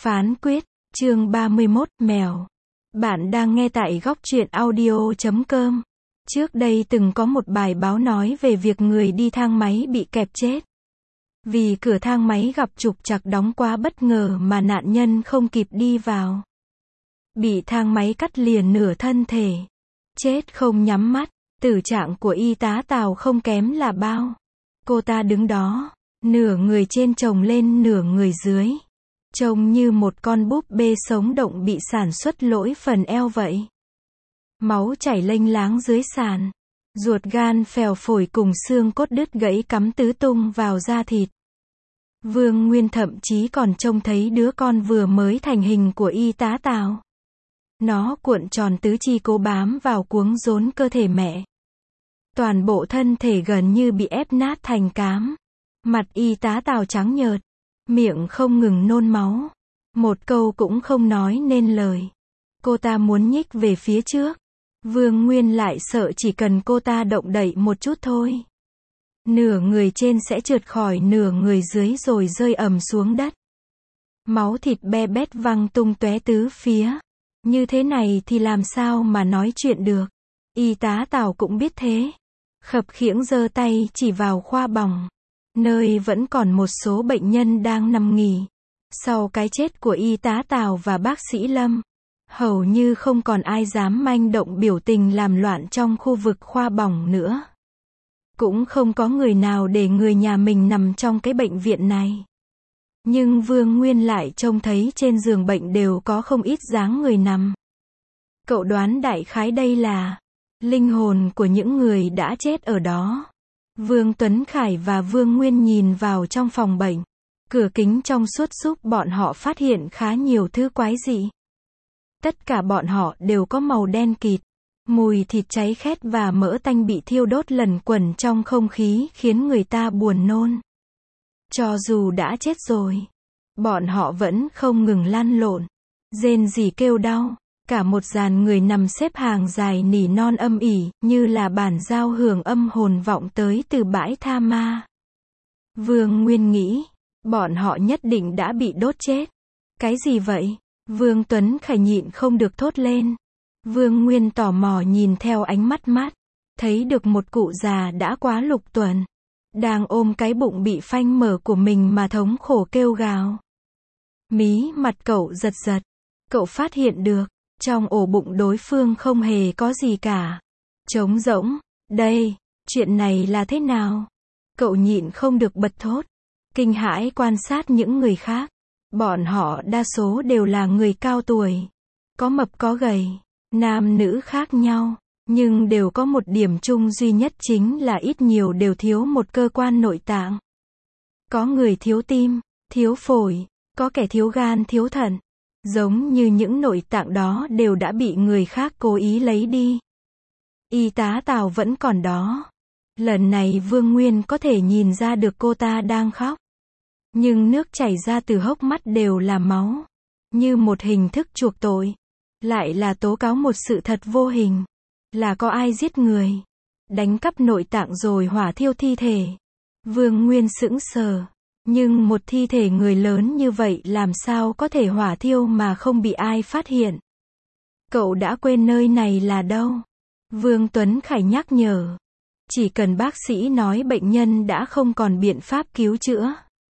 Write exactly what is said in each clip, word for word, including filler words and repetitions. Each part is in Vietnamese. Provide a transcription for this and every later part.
Phán quyết, chương ba mươi mốt, mèo. Bạn đang nghe tại góc truyện audio chấm com. Trước đây từng có một bài báo nói về việc người đi thang máy bị kẹp chết. Vì cửa thang máy gặp trục trặc đóng quá bất ngờ mà nạn nhân không kịp đi vào. Bị thang máy cắt liền nửa thân thể. Chết không nhắm mắt, tử trạng của y tá Tào không kém là bao. Cô ta đứng đó, nửa người trên chồng lên nửa người dưới. Trông như một con búp bê sống động bị sản xuất lỗi phần eo vậy. Máu chảy lênh láng dưới sàn. Ruột gan phèo phổi cùng xương cốt đứt gãy cắm tứ tung vào da thịt. Vương Nguyên thậm chí còn trông thấy đứa con vừa mới thành hình của y tá Tào. Nó cuộn tròn tứ chi cố bám vào cuống rốn cơ thể mẹ. Toàn bộ thân thể gần như bị ép nát thành cám. Mặt y tá Tào trắng nhợt. Miệng không ngừng nôn máu. Một câu cũng không nói nên lời. Cô ta muốn nhích về phía trước. Vương Nguyên lại sợ chỉ cần cô ta động đậy một chút thôi. Nửa người trên sẽ trượt khỏi nửa người dưới rồi rơi ầm xuống đất. Máu thịt be bét văng tung tóe tứ phía. Như thế này thì làm sao mà nói chuyện được. Y tá Tào cũng biết thế. Khập khiễng giơ tay chỉ vào khoa bỏng. Nơi vẫn còn một số bệnh nhân đang nằm nghỉ. Sau cái chết của y tá Tào và bác sĩ Lâm, hầu như không còn ai dám manh động biểu tình làm loạn trong khu vực khoa bỏng nữa. Cũng không có người nào để người nhà mình nằm trong cái bệnh viện này. Nhưng Vương Nguyên lại trông thấy trên giường bệnh đều có không ít dáng người nằm. Cậu đoán đại khái đây là linh hồn của những người đã chết ở đó. Vương Tuấn Khải và Vương Nguyên nhìn vào trong phòng bệnh. Cửa kính trong suốt giúp bọn họ phát hiện khá nhiều thứ quái dị. Tất cả bọn họ đều có màu đen kịt. Mùi thịt cháy khét và mỡ tanh bị thiêu đốt lẩn quẩn trong không khí khiến người ta buồn nôn. Cho dù đã chết rồi, bọn họ vẫn không ngừng lăn lộn, rên rỉ kêu đau. Cả một dàn người nằm xếp hàng dài nỉ non âm ỉ, như là bản giao hưởng âm hồn vọng tới từ bãi tha ma. Vương Nguyên nghĩ, bọn họ nhất định đã bị đốt chết. Cái gì vậy? Vương Tuấn Khải nhịn không được thốt lên. Vương Nguyên tò mò nhìn theo ánh mắt mát, thấy được một cụ già đã quá lục tuần, đang ôm cái bụng bị phanh mở của mình mà thống khổ kêu gào. Mí mặt cậu giật giật, cậu phát hiện được, trong ổ bụng đối phương không hề có gì cả. Trống rỗng. Đây, chuyện này là thế nào? Cậu nhịn không được bật thốt. Kinh hãi quan sát những người khác. Bọn họ đa số đều là người cao tuổi. Có mập có gầy. Nam nữ khác nhau. Nhưng đều có một điểm chung duy nhất chính là ít nhiều đều thiếu một cơ quan nội tạng. Có người thiếu tim, thiếu phổi. Có kẻ thiếu gan thiếu thận. Giống như những nội tạng đó đều đã bị người khác cố ý lấy đi. Y tá Tào vẫn còn đó. Lần này Vương Nguyên có thể nhìn ra được cô ta đang khóc. Nhưng nước chảy ra từ hốc mắt đều là máu. Như một hình thức chuộc tội. Lại là tố cáo một sự thật vô hình. Là có ai giết người. Đánh cắp nội tạng rồi hỏa thiêu thi thể. Vương Nguyên sững sờ. Nhưng một thi thể người lớn như vậy làm sao có thể hỏa thiêu mà không bị ai phát hiện. Cậu đã quên nơi này là đâu? Vương Tuấn Khải nhắc nhở. Chỉ cần bác sĩ nói bệnh nhân đã không còn biện pháp cứu chữa.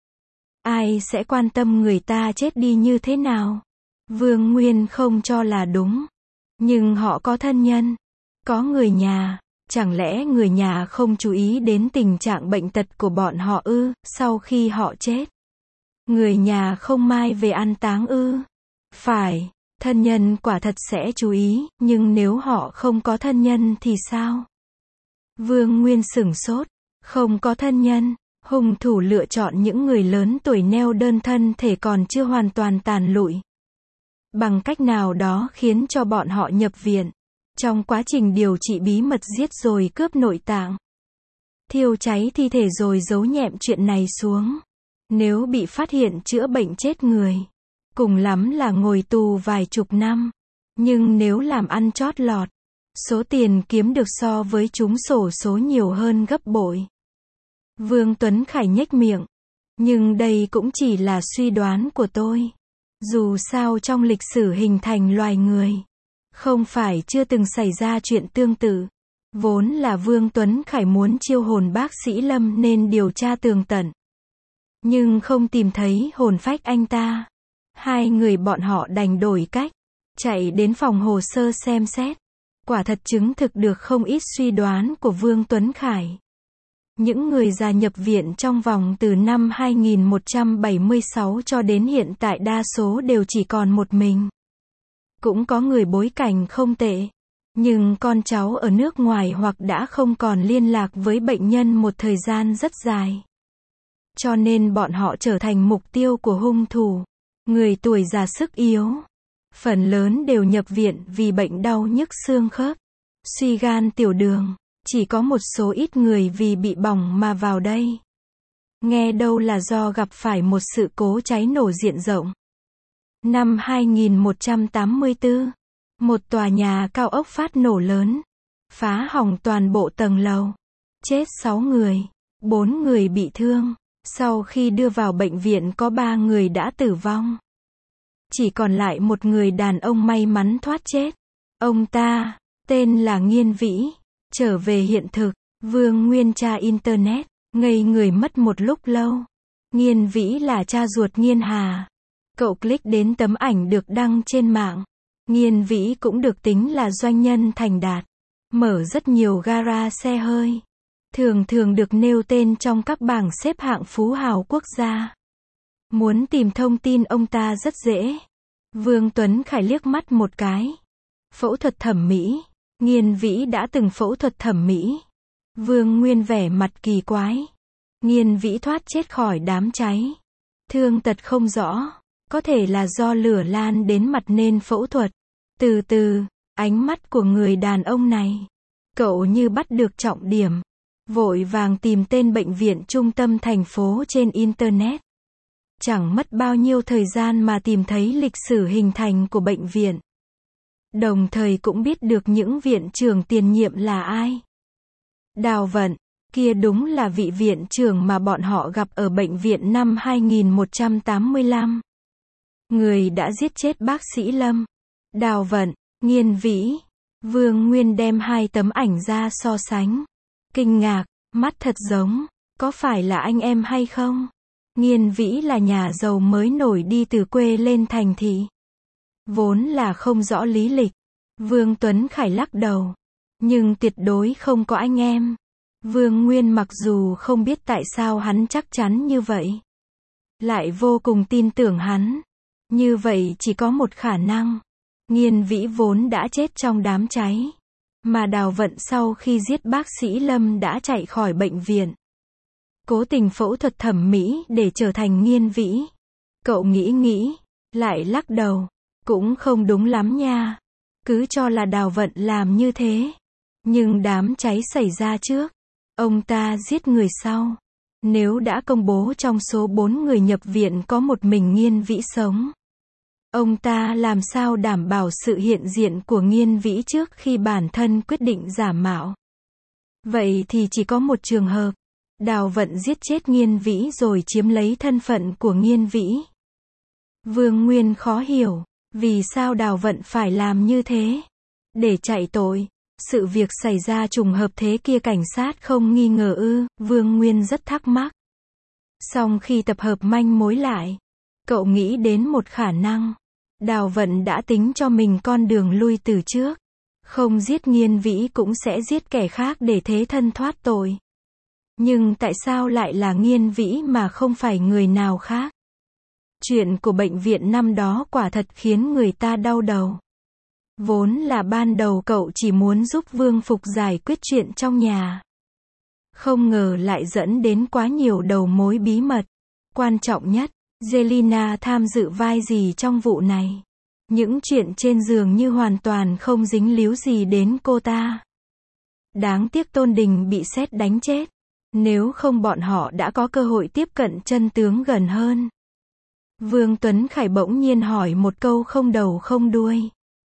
Ai sẽ quan tâm người ta chết đi như thế nào? Vương Nguyên không cho là đúng. Nhưng họ có thân nhân. Có người nhà. Chẳng lẽ người nhà không chú ý đến tình trạng bệnh tật của bọn họ ư, sau khi họ chết? Người nhà không mai về an táng ư? Phải, thân nhân quả thật sẽ chú ý, nhưng nếu họ không có thân nhân thì sao? Vương Nguyên sửng sốt, không có thân nhân, hung thủ lựa chọn những người lớn tuổi neo đơn thân thể còn chưa hoàn toàn tàn lụi. Bằng cách nào đó khiến cho bọn họ nhập viện. Trong quá trình điều trị bí mật giết rồi cướp nội tạng. Thiêu cháy thi thể rồi giấu nhẹm chuyện này xuống. Nếu bị phát hiện chữa bệnh chết người. Cùng lắm là ngồi tù vài chục năm. Nhưng nếu làm ăn chót lọt. Số tiền kiếm được so với chúng xổ số nhiều hơn gấp bội. Vương Tuấn Khải nhếch miệng. Nhưng đây cũng chỉ là suy đoán của tôi. Dù sao trong lịch sử hình thành loài người, không phải chưa từng xảy ra chuyện tương tự. Vốn là Vương Tuấn Khải muốn chiêu hồn bác sĩ Lâm nên điều tra tường tận. Nhưng không tìm thấy hồn phách anh ta. Hai người bọn họ đành đổi cách, chạy đến phòng hồ sơ xem xét. Quả thật chứng thực được không ít suy đoán của Vương Tuấn Khải. Những người già nhập viện trong vòng từ năm hai nghìn một trăm bảy mươi sáu cho đến hiện tại đa số đều chỉ còn một mình. Cũng có người bối cảnh không tệ, nhưng con cháu ở nước ngoài hoặc đã không còn liên lạc với bệnh nhân một thời gian rất dài. Cho nên bọn họ trở thành mục tiêu của hung thủ. Người tuổi già sức yếu, phần lớn đều nhập viện vì bệnh đau nhức xương khớp, suy gan tiểu đường. Chỉ có một số ít người vì bị bỏng mà vào đây. Nghe đâu là do gặp phải một sự cố cháy nổ diện rộng. Năm hai nghìn một trăm tám mươi tư, một tòa nhà cao ốc phát nổ lớn, phá hỏng toàn bộ tầng lầu. Chết sáu người, bốn người bị thương. Sau khi đưa vào bệnh viện có ba người đã tử vong. Chỉ còn lại một người đàn ông may mắn thoát chết. Ông ta, tên là Nghiên Vĩ. Trở về hiện thực, Vương Nguyên tra internet, ngây người mất một lúc lâu. Nghiên Vĩ là cha ruột Nghiên Hà. Cậu click đến tấm ảnh được đăng trên mạng. Nghiên Vĩ cũng được tính là doanh nhân thành đạt, mở rất nhiều gara xe hơi. Thường thường được nêu tên trong các bảng xếp hạng phú hào quốc gia. Muốn tìm thông tin ông ta rất dễ. Vương Tuấn Khải liếc mắt một cái. Phẫu thuật thẩm mỹ. Nghiên Vĩ đã từng phẫu thuật thẩm mỹ. Vương Nguyên vẻ mặt kỳ quái. Nghiên Vĩ thoát chết khỏi đám cháy. Thương tật không rõ. Có thể là do lửa lan đến mặt nên phẫu thuật. Từ từ, ánh mắt của người đàn ông này. Cậu như bắt được trọng điểm. Vội vàng tìm tên bệnh viện trung tâm thành phố trên internet. Chẳng mất bao nhiêu thời gian mà tìm thấy lịch sử hình thành của bệnh viện. Đồng thời cũng biết được những viện trưởng tiền nhiệm là ai. Đào Vận, kia đúng là vị viện trưởng mà bọn họ gặp ở bệnh viện năm hai nghìn một trăm tám mươi lăm. Người đã giết chết bác sĩ Lâm. Đào Vận, Nghiên Vĩ. Vương Nguyên đem hai tấm ảnh ra so sánh. Kinh ngạc, mắt thật giống. Có phải là anh em hay không? Nghiên Vĩ là nhà giàu mới nổi đi từ quê lên thành thị. Vốn là không rõ lý lịch. Vương Tuấn Khải lắc đầu. Nhưng tuyệt đối không có anh em. Vương Nguyên mặc dù không biết tại sao hắn chắc chắn như vậy, lại vô cùng tin tưởng hắn. Như vậy chỉ có một khả năng. Nghiên Vĩ vốn đã chết trong đám cháy. Mà Đào Vận sau khi giết bác sĩ Lâm đã chạy khỏi bệnh viện. Cố tình phẫu thuật thẩm mỹ để trở thành Nghiên Vĩ. Cậu nghĩ nghĩ, lại lắc đầu. Cũng không đúng lắm nha. Cứ cho là Đào Vận làm như thế. Nhưng đám cháy xảy ra trước. Ông ta giết người sau. Nếu đã công bố trong số bốn người nhập viện có một mình Nghiên Vĩ sống, ông ta làm sao đảm bảo sự hiện diện của Nghiên Vĩ trước khi bản thân quyết định giả mạo? Vậy thì chỉ có một trường hợp. Đào Vận giết chết Nghiên Vĩ rồi chiếm lấy thân phận của Nghiên Vĩ. Vương Nguyên khó hiểu. Vì sao Đào Vận phải làm như thế? Để chạy tội. Sự việc xảy ra trùng hợp thế kia cảnh sát không nghi ngờ ư? Vương Nguyên rất thắc mắc. Song khi tập hợp manh mối lại, cậu nghĩ đến một khả năng. Đào Vận đã tính cho mình con đường lui từ trước. Không giết Nghiên Vĩ cũng sẽ giết kẻ khác để thế thân thoát tội. Nhưng tại sao lại là Nghiên Vĩ mà không phải người nào khác? Chuyện của bệnh viện năm đó quả thật khiến người ta đau đầu. Vốn là ban đầu cậu chỉ muốn giúp Vương Phục giải quyết chuyện trong nhà. Không ngờ lại dẫn đến quá nhiều đầu mối bí mật. Quan trọng nhất, Jelena tham dự vai gì trong vụ này? Những chuyện trên giường như hoàn toàn không dính líu gì đến cô ta. Đáng tiếc Tôn Đình bị sét đánh chết. Nếu không bọn họ đã có cơ hội tiếp cận chân tướng gần hơn. Vương Tuấn Khải bỗng nhiên hỏi một câu không đầu không đuôi.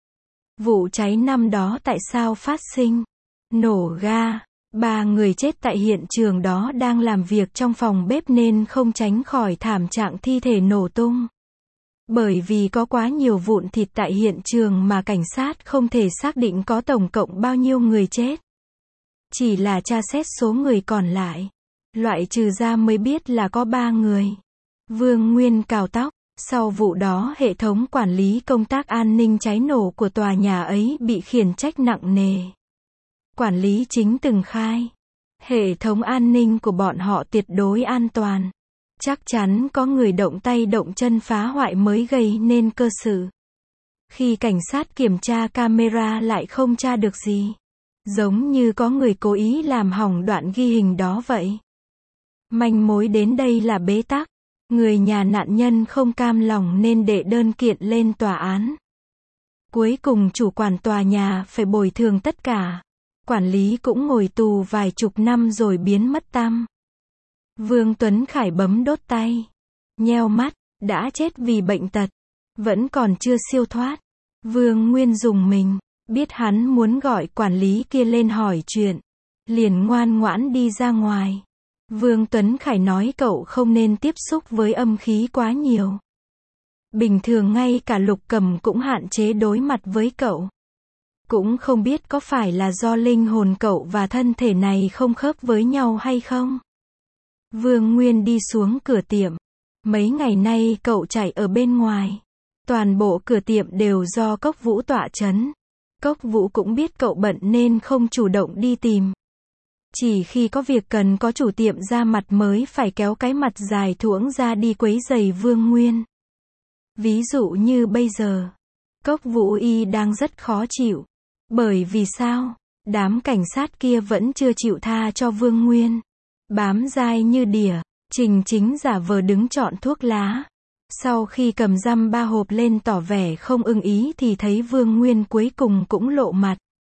Vụ cháy năm đó tại sao phát sinh? Nổ ga. Ba người chết tại hiện trường đó đang làm việc trong phòng bếp nên không tránh khỏi thảm trạng thi thể nổ tung. Bởi vì có quá nhiều vụn thịt tại hiện trường mà cảnh sát không thể xác định có tổng cộng bao nhiêu người chết. Chỉ là tra xét số người còn lại. Loại trừ ra mới biết là có ba người. Vương Nguyên cào tóc. Sau vụ đó hệ thống quản lý công tác an ninh cháy nổ của tòa nhà ấy bị khiển trách nặng nề. Quản lý chính từng khai. Hệ thống an ninh của bọn họ tuyệt đối an toàn. Chắc chắn có người động tay động chân phá hoại mới gây nên cơ sự. Khi cảnh sát kiểm tra camera lại không tra được gì. Giống như có người cố ý làm hỏng đoạn ghi hình đó vậy. Manh mối đến đây là bế tắc. Người nhà nạn nhân không cam lòng nên đệ đơn kiện lên tòa án. Cuối cùng chủ quản tòa nhà phải bồi thường tất cả. Quản lý cũng ngồi tù vài chục năm rồi biến mất tăm. Vương Tuấn Khải bấm đốt tay. Nheo mắt, đã chết vì bệnh tật. Vẫn còn chưa siêu thoát. Vương Nguyên dùng mình. Biết hắn muốn gọi quản lý kia lên hỏi chuyện. Liền ngoan ngoãn đi ra ngoài. Vương Tuấn Khải nói cậu không nên tiếp xúc với âm khí quá nhiều. Bình thường ngay cả Lục Cầm cũng hạn chế đối mặt với cậu. Cũng không biết có phải là do linh hồn cậu và thân thể này không khớp với nhau hay không. Vương Nguyên đi xuống cửa tiệm. Mấy ngày nay cậu chạy ở bên ngoài. Toàn bộ cửa tiệm đều do Cốc Vũ tọa chấn. Cốc Vũ cũng biết cậu bận nên không chủ động đi tìm. Chỉ khi có việc cần có chủ tiệm ra mặt mới phải kéo cái mặt dài thuỗng ra đi quấy rầy Vương Nguyên. Ví dụ như bây giờ, Cốc Vũ y đang rất khó chịu. Bởi vì sao? Đám cảnh sát kia vẫn chưa chịu tha cho Vương Nguyên. Bám dai như đỉa, Trình Chính giả vờ đứng chọn thuốc lá. Sau khi cầm dăm ba hộp lên tỏ vẻ không ưng ý thì thấy Vương Nguyên cuối cùng cũng lộ mặt.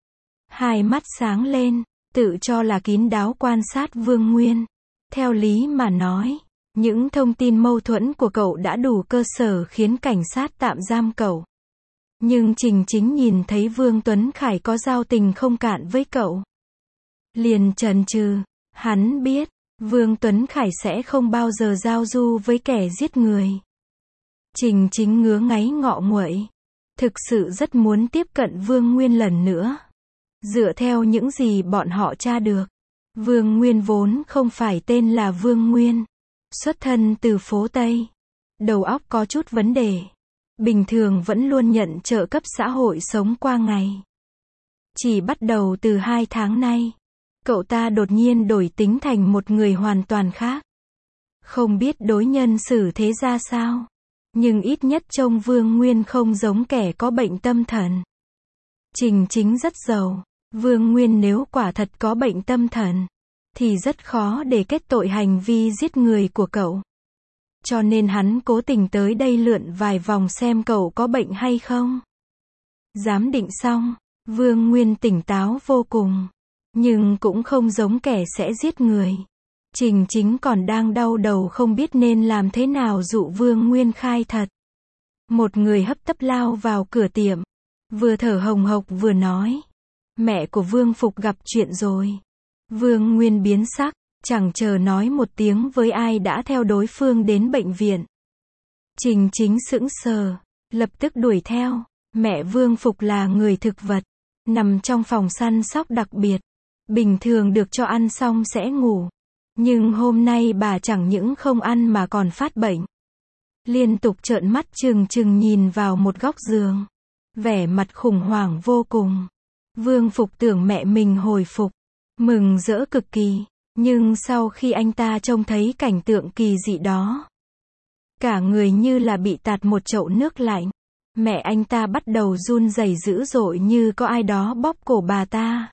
Hai mắt sáng lên. Tự cho là kín đáo quan sát Vương Nguyên. Theo lý mà nói, những thông tin mâu thuẫn của cậu đã đủ cơ sở khiến cảnh sát tạm giam cậu. Nhưng Trình Chính nhìn thấy Vương Tuấn Khải có giao tình không cạn với cậu. Liền chần chừ, hắn biết, Vương Tuấn Khải sẽ không bao giờ giao du với kẻ giết người. Trình Chính ngứa ngáy ngọ nguậy. Thực sự rất muốn tiếp cận Vương Nguyên lần nữa. Dựa theo những gì bọn họ tra được, Vương Nguyên vốn không phải tên là Vương Nguyên. Xuất thân từ phố Tây. Đầu óc có chút vấn đề. Bình thường vẫn luôn nhận trợ cấp xã hội sống qua ngày. Chỉ bắt đầu từ hai tháng nay, cậu ta đột nhiên đổi tính thành một người hoàn toàn khác. Không biết đối nhân xử thế ra sao. Nhưng ít nhất trông Vương Nguyên không giống kẻ có bệnh tâm thần. Trình Chính rất giàu. Vương Nguyên nếu quả thật có bệnh tâm thần, thì rất khó để kết tội hành vi giết người của cậu. Cho nên hắn cố tình tới đây lượn vài vòng xem cậu có bệnh hay không. Giám định xong, Vương Nguyên tỉnh táo vô cùng. Nhưng cũng không giống kẻ sẽ giết người. Trình Chính còn đang đau đầu không biết nên làm thế nào dụ Vương Nguyên khai thật. Một người hấp tấp lao vào cửa tiệm. Vừa thở hồng hộc vừa nói. Mẹ của Vương Phục gặp chuyện rồi. Vương Nguyên biến sắc, chẳng chờ nói một tiếng với ai đã theo đối phương đến bệnh viện. Trình Chính sững sờ, lập tức đuổi theo. Mẹ Vương Phục là người thực vật, nằm trong phòng săn sóc đặc biệt. Bình thường được cho ăn xong sẽ ngủ. Nhưng hôm nay bà chẳng những không ăn mà còn phát bệnh. Liên tục trợn mắt trừng trừng nhìn vào một góc giường. Vẻ mặt khủng hoảng vô cùng. Vương Phục tưởng mẹ mình hồi phục. Mừng rỡ cực kỳ. Nhưng sau khi anh ta trông thấy cảnh tượng kỳ dị đó, cả người như là bị tạt một chậu nước lạnh. Mẹ anh ta bắt đầu run rẩy dữ dội như có ai đó bóp cổ bà ta.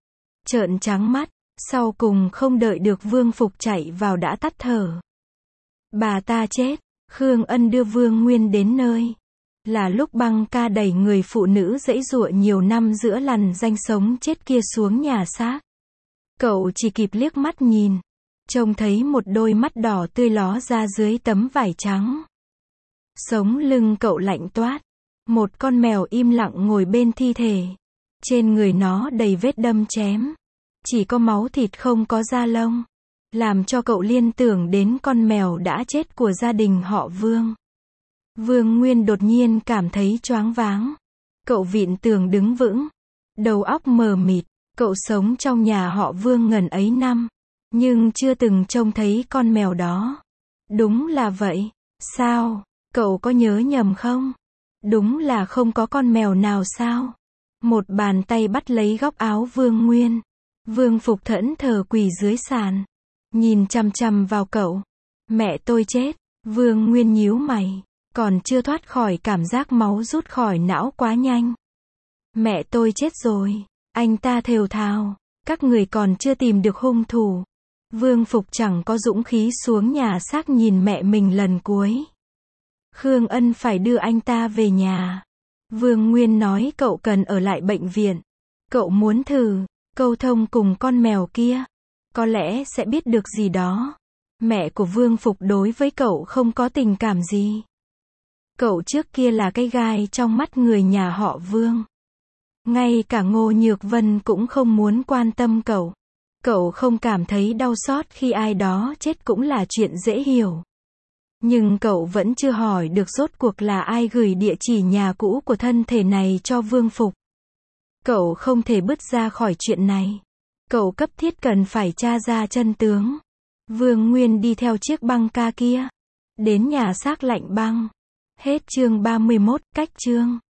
Trợn trắng mắt, sau cùng không đợi được Vương Phục chạy vào đã tắt thở. Bà ta chết, Khương Ân đưa Vương Nguyên đến nơi. Là lúc băng ca đẩy người phụ nữ giãy giụa nhiều năm giữa lằn ranh sống chết kia xuống nhà xác. Cậu chỉ kịp liếc mắt nhìn, trông thấy một đôi mắt đỏ tươi ló ra dưới tấm vải trắng. Sống lưng cậu lạnh toát. Một con mèo im lặng ngồi bên thi thể. Trên người nó đầy vết đâm chém. Chỉ có máu thịt không có da lông. Làm cho cậu liên tưởng đến con mèo đã chết của gia đình họ Vương. Vương Nguyên đột nhiên cảm thấy choáng váng. Cậu vịn tường đứng vững, đầu óc mờ mịt. Cậu sống trong nhà họ Vương ngần ấy năm, nhưng chưa từng trông thấy con mèo đó. Đúng là vậy. Sao? Cậu có nhớ nhầm không? Đúng là không có con mèo nào sao? Một bàn tay bắt lấy góc áo Vương Nguyên. Vương Phục thẫn thờ quỳ dưới sàn, nhìn chằm chằm vào cậu. Mẹ tôi chết. Vương Nguyên nhíu mày, còn chưa thoát khỏi cảm giác máu rút khỏi não quá nhanh. Mẹ tôi chết rồi. Anh ta thều thào. Các người còn chưa tìm được hung thủ. Vương Phục chẳng có dũng khí xuống nhà xác nhìn mẹ mình lần cuối. Khương Ân phải đưa anh ta về nhà. Vương Nguyên nói cậu cần ở lại bệnh viện. Cậu muốn thử câu thông cùng con mèo kia. Có lẽ sẽ biết được gì đó. Mẹ của Vương Phục đối với cậu không có tình cảm gì. Cậu trước kia là cái gai trong mắt người nhà họ Vương. Ngay cả Ngô Nhược Vân cũng không muốn quan tâm cậu. Cậu không cảm thấy đau xót khi ai đó chết cũng là chuyện dễ hiểu. Nhưng cậu vẫn chưa hỏi được rốt cuộc là ai gửi địa chỉ nhà cũ của thân thể này cho Vương Phục. Cậu không thể bứt ra khỏi chuyện này. Cậu cấp thiết cần phải tra ra chân tướng. Vương Nguyên đi theo chiếc băng ca kia, đến nhà xác lạnh băng. Hết chương ba mươi mốt, cách chương.